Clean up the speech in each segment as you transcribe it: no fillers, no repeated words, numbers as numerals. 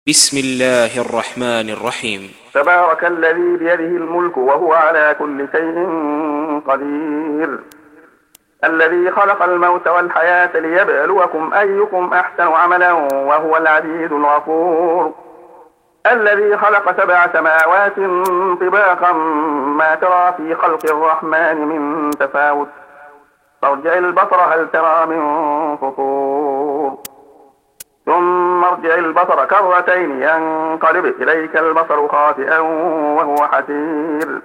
بسم الله الرحمن الرحيم. تبارك الذي بيده الملك وهو على كل شيء قدير. الذي خلق الموت والحياة ليبلوكم أيكم أحسن عملا وهو العزيز الغفور. الذي خلق 7 سماوات طباقا ما ترى في خلق الرحمن من تفاوت فارجع البصر هل ترى من فطور ثم ارجع البصر كرتين ينقلب إليك البصر خاسئا وهو حسير.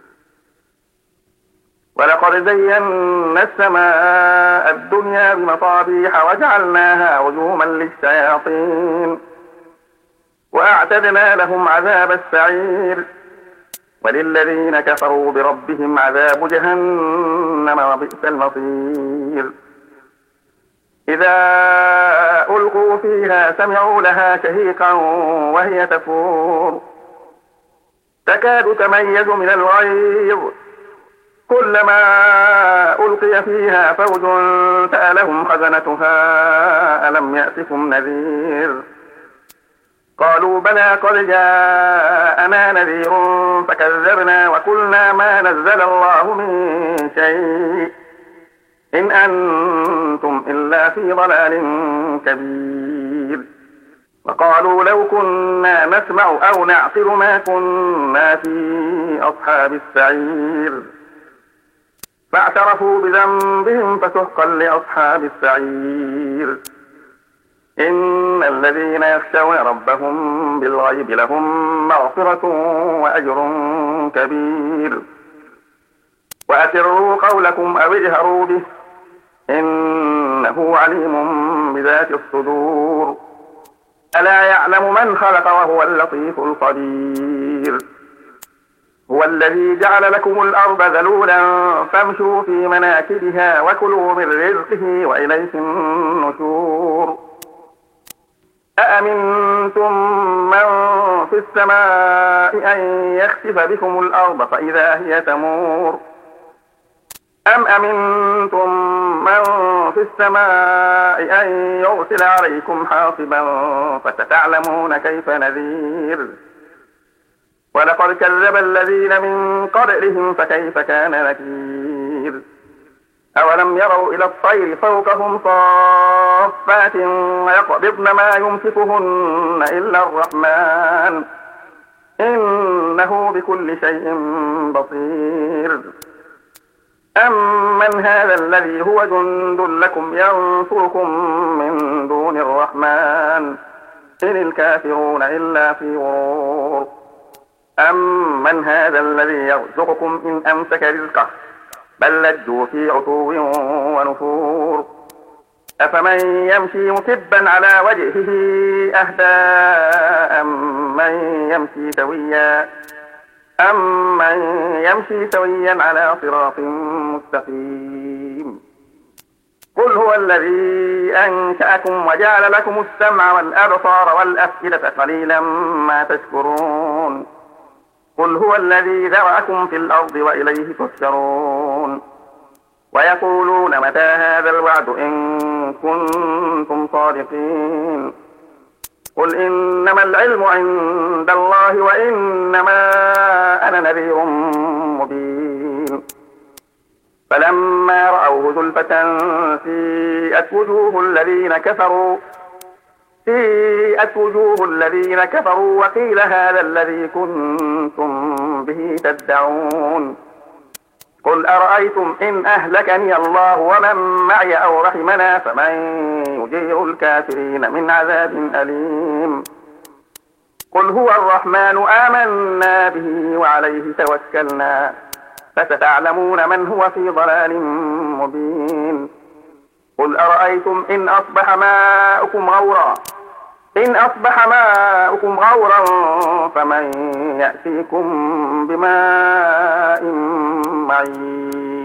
ولقد زينا السماء الدنيا بمصابيح وجعلناها رجوما للشياطين وأعتدنا لهم عذاب السعير. وللذين كفروا بربهم عذاب جهنم وبئس المصير. إذا ألقوا فيها سمعوا لها شهيقا وهي تفور تكاد تميز من الغيظ كلما ألقي فيها فوج سألهم خزنتها ألم يأتكم نذير قالوا بلى قد جاءنا نذير فكذبنا وقلنا ما نزل الله من شيء إن أنتم إلا في ضلال كبير. وقالوا لو كنا نسمع أو نعقل ما كنا في أصحاب السعير فاعترفوا بذنبهم فسحقا لأصحاب السعير. إن الذين يخشون ربهم بالغيب لهم مغفرة وأجر كبير. وأسروا قولكم أو اجهروا به إنه عليم بذات الصدور. ألا يعلم من خلق وهو اللطيف الخبير. هو الذي جعل لكم الأرض ذلولا فامشوا في مناكبها وكلوا من رزقه وإليه النشور. أأمنتم من في السماء أن يخسف بكم الأرض فإذا هي تمور أم أمنتم من في السماء أن يرسل عليكم حاصبا فستعلمون كيف نذير. ولقد كذب الذين من قبلهم فكيف كان نكير. أولم يروا إلى الطير فوقهم صافات ويقبضن ما يمسكهن إلا الرحمن إنه بكل شيء بصير. أمن هذا الذي هو جند لكم ينصركم من دون الرحمن إن الكافرون إلا في غرور. أمن هذا الذي يرزقكم إن أمسك رزقه بل لجوا في عتو ونفور. أفمن يمشي مكبا على وجهه أهدى أمن يمشي سويا على صراط مستقيم. قل هو الذي أنشأكم وجعل لكم السمع والأبصار والأفئدة قليلا ما تشكرون. قل هو الذي ذرأكم في الأرض وإليه تحشرون. ويقولون متى هذا الوعد إن كنتم صادقين. قل إنما العلم عند الله وإنما أنا نذير مبين. فلما رأوه زلفة سيئت وجوه الذين كفروا وقيل هذا الذي كنتم به تدعون. قل أرأيتم إن أهلكني الله ومن معي أو رحمنا فمن يجير الكافرين من عذاب أليم. قل هو الرحمن آمنا به وعليه توكلنا فستعلمون من هو في ضلال مبين. قل أرأيتم إن أصبح ماؤكم غورا فمن يأتيكم بماء معين.